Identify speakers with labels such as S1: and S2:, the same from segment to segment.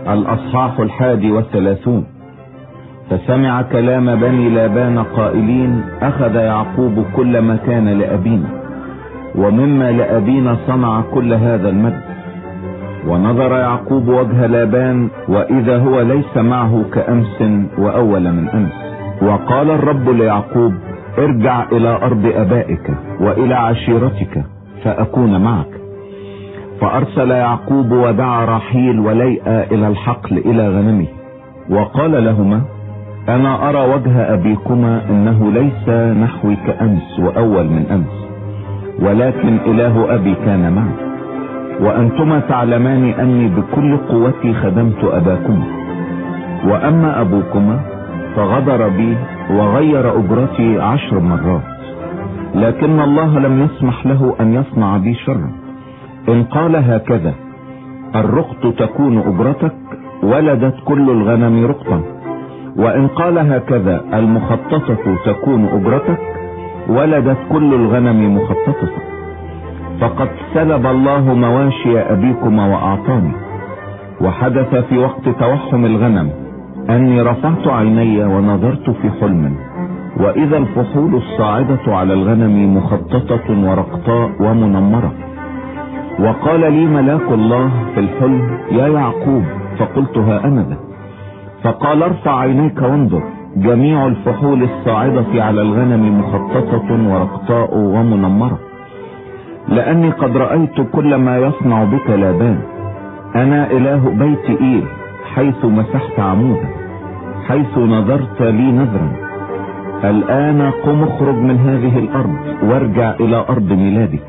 S1: الأصحاح 31. فسمع كلام بني لابان قائلين: أخذ يعقوب كل ما كان لأبينا، ومما لأبينا صنع كل هذا المجد. ونظر يعقوب وجه لابان، وإذا هو ليس معه كأمس وأول من أمس. وقال الرب ليعقوب: ارجع إلى أرض أبائك وإلى عشيرتك فأكون معك. فأرسل يعقوب ودعا راحيل وليئة إلى الحقل إلى غنمه، وقال لهما: أنا أرى وجه أبيكما إنه ليس نحوي كأمس وأول من أمس، ولكن إله أبي كان معي، وأنتما تعلمان أني بكل قوتي خدمت أباكما. وأما أبوكما فغدر بي وغير أجرتي 10 مرات، لكن الله لم يسمح له أن يصنع بي شرا. إن قال هكذا: الرقط تكون أجرتك، ولدت كل الغنم رقطا. وإن قال هكذا: المخططة تكون أجرتك، ولدت كل الغنم مخططة. فقد سلب الله مواشي أبيكما وأعطاني. وحدث في وقت توحم الغنم أني رفعت عيني ونظرت في حلم، وإذا الفحول الصاعدة على الغنم مخططة ورقطاء ومنمرة. وقال لي ملاك الله في الحلم: يا يعقوب. فقلت: ها أنا ذا. فقال: ارفع عينيك وانظر، جميع الفحول الصاعدة على الغنم مخططة ورقطاء ومنمرة، لأني قد رأيت كل ما يصنع بك لابان. أنا إله بيت إيل، حيث مسحت عمودا، حيث نظرت لي نذرا. الآن قم اخرج من هذه الأرض وارجع إلى أرض ميلادك.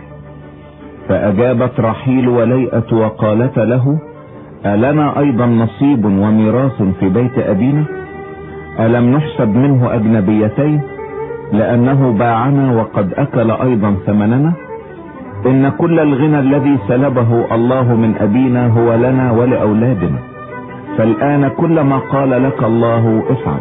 S1: فأجابت راحيل وليئة وقالت له: ألنا أيضا نصيب وميراث في بيت أبينا؟ ألم نحسب منه أجنبيتين، لأنه باعنا وقد أكل أيضا ثمننا؟ إن كل الغنى الذي سلبه الله من أبينا هو لنا ولأولادنا، فالآن كل ما قال لك الله افعل.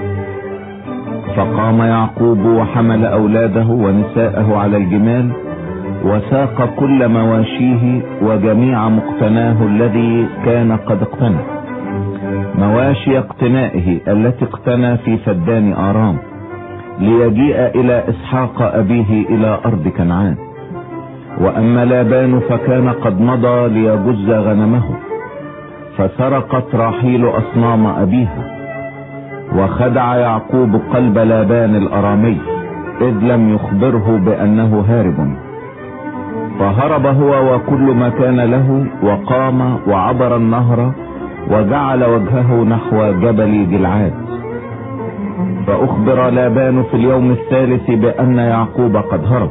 S1: فقام يعقوب وحمل أولاده ونساءه على الجمال، وساق كل مواشيه وجميع مقتناه الذي كان قد اقتنى، مواشي اقتنائه التي اقتنى في فدان آرام، ليجيء إلى إسحاق أبيه إلى أرض كنعان. وأما لابان فكان قد مضى ليجز غنمه، فسرقت راحيل أصنام أبيها. وخدع يعقوب قلب لابان الأرامي، إذ لم يخبره بأنه هارب. فهرب هو وكل ما كان له، وقام وعبر النهر وجعل وجهه نحو جبل جلعاد. فأخبر لابان في اليوم الثالث بأن يعقوب قد هرب،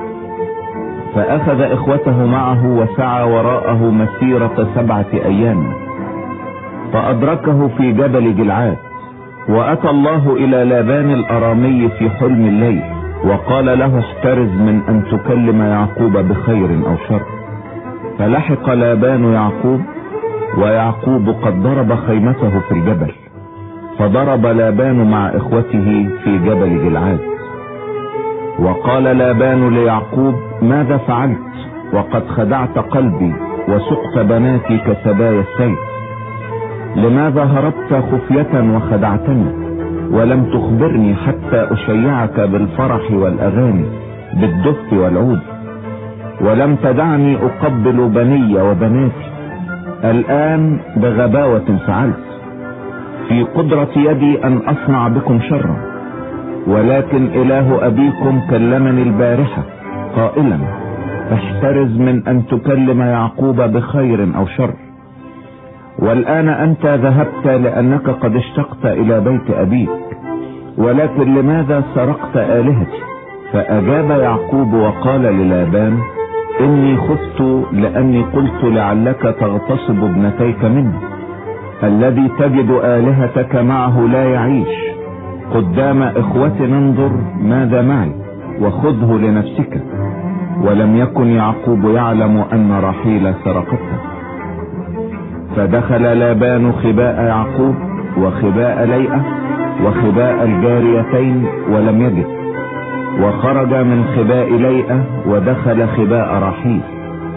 S1: فأخذ إخوته معه وسعى وراءه مسيرة 7 أيام، فأدركه في جبل جلعاد. وأتى الله إلى لابان الأرامي في حلم الليل، وقال له: احترز من أن تكلم يعقوب بخير أو شر. فلحق لابان يعقوب، ويعقوب قد ضرب خيمته في الجبل. فضرب لابان مع إخوته في جبل جلعاد. وقال لابان ليعقوب: ماذا فعلت؟ وقد خدعت قلبي وسقت بناتي كسبايا السيف. لماذا هربت خفية وخدعتني، ولم تخبرني حتى أشيعك بالفرح والأغاني بالدف والعود؟ ولم تدعني أقبل بني وبناتي. الآن بغباوة فعلت، في قدرة يدي أن أصنع بكم شرا. ولكن إله أبيكم كلمني البارحة قائلا: احترز من أن تكلم يعقوب بخير أو شر. والآن أنت ذهبت لأنك قد اشتقت إلى بيت أبيك، ولكن لماذا سرقت آلهتي؟ فأجاب يعقوب وقال للابان: إني خفت لأني قلت لعلك تغتصب ابنتيك مني. الذي تجد آلهتك معه لا يعيش. قدام إخوة انظر ماذا معي، وخذه لنفسك. ولم يكن يعقوب يعلم أن راحيل سرقتها. فدخل لابان خباء يعقوب وخباء ليئة وخباء الجاريتين ولم يجد، وخرج من خباء ليئة ودخل خباء راحيل.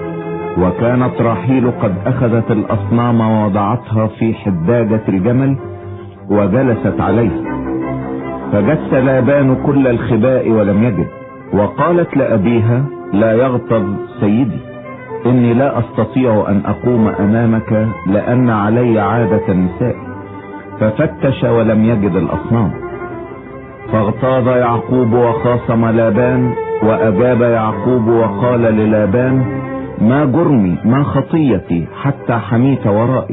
S1: وكانت راحيل قد اخذت الاصنام ووضعتها في حداجة الجمل وجلست عليها. فجس لابان كل الخباء ولم يجد. وقالت لأبيها: لا يغضب سيدي، إني لا أستطيع أن أقوم أمامك لأن علي عادة النساء. ففتش ولم يجد الأصنام. فاغتاظ يعقوب وخاصم لابان، وأجاب يعقوب وقال للابان: ما جرمي ما خطيتي حتى حميت ورائي؟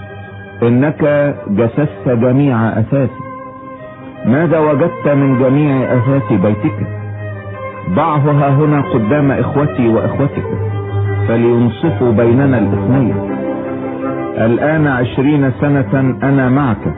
S1: إنك جسست جميع أثاثي. ماذا وجدت من جميع أثاث بيتك؟ ضعه ها هنا قدام إخوتي وإخوتك فلينصفوا بيننا الاثنين. الآن 20 سنة أنا معك،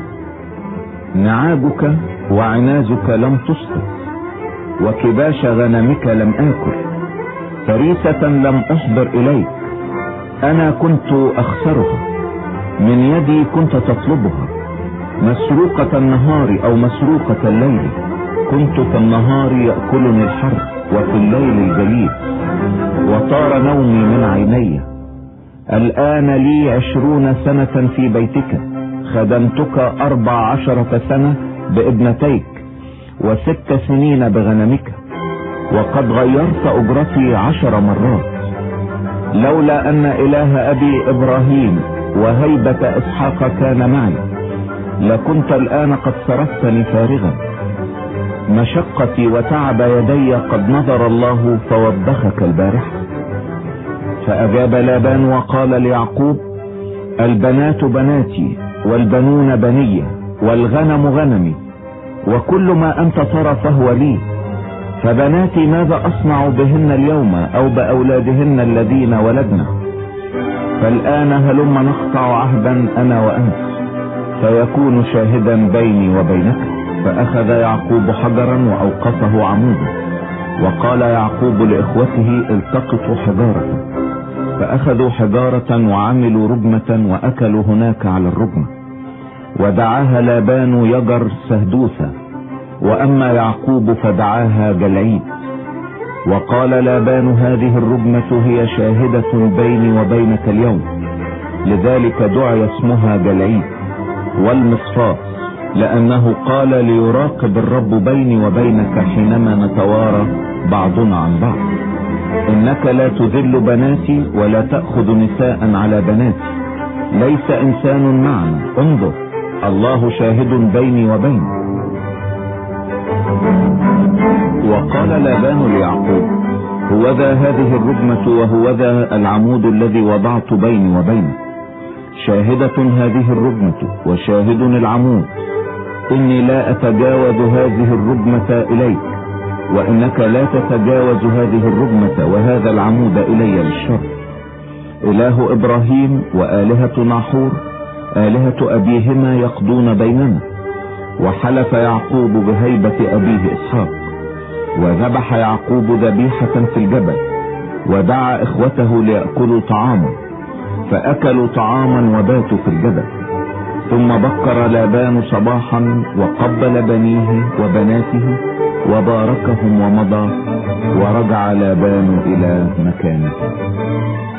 S1: نعاجك وعنازك لم تسقط، وكباش غنمك لم آكل، فريسة لم أحضر إليك. أنا كنت أخسرها، من يدي كنت تطلبها، مسروقة النهار أو مسروقة الليل. كنت في النهار يأكلني الحر، وفي الليل الجليد، وطار نومي من عيني. الآن لي 20 سنة في بيتك، خدمتك 14 سنة بابنتيك، و6 سنين بغنمك، وقد غيرت أجرتي 10 مرات. لولا أن إله أبي إبراهيم وهيبة إسحاق كان معي، لكنت الآن قد صرفتني فارغا. مشقتي وتعب يدي قد نظر الله فوبخك البارحة. فأجاب لابان وقال ليعقوب: البنات بناتي، والبنون بني، والغنم غنمي، وكل ما أنت ترى فهو لي. فبناتي ماذا أصنع بهن اليوم، أو بأولادهن الذين ولدنا؟ فالآن هلم نقطع عهدا أنا وأنت، فيكون شاهدا بيني وبينك. فأخذ يعقوب حجرا وأوقفه عمودا، وقال يعقوب لإخوته: التقطوا حجارة. فأخذوا حجارة وعملوا رجمة وأكلوا هناك على الرجمة، ودعاها لابان يجر سهدوثة، وأما يعقوب فدعاها جلعيد. وقال لابان: هذه الرجمة هي شاهدة بيني وبينك اليوم، لذلك دعي اسمها جلعيد والمصفاة، لأنه قال: ليراقب الرب بيني وبينك حينما نتوارى بعضنا عن بعض. إنك لا تذل بناتي ولا تأخذ نساء على بناتي، ليس إنسان معنا، انظر الله شاهد بيني وبينك. وقال لابان ليعقوب: هوذا هذه الرجمة، وهوذا العمود الذي وضعت بيني وبينك، شاهدة هذه الرجمة وشاهد العمود. إني لا أتجاوز هذه الرجمة إليك، وإنك لا تتجاوز هذه الرجمة وهذا العمود إلي للشر. إله إبراهيم وآلهة ناحور آلهة أبيهما يقضون بيننا. وحلف يعقوب بهيبة أبيه إسحاق، وذبح يعقوب ذبيحة في الجبل، ودعا إخوته ليأكلوا طعاما، فأكلوا طعاما وباتوا في الجبل. ثم بكر لابان صباحا وقبل بنيه وبناته وباركهم ومضى، ورجع لابان إلى مكانه.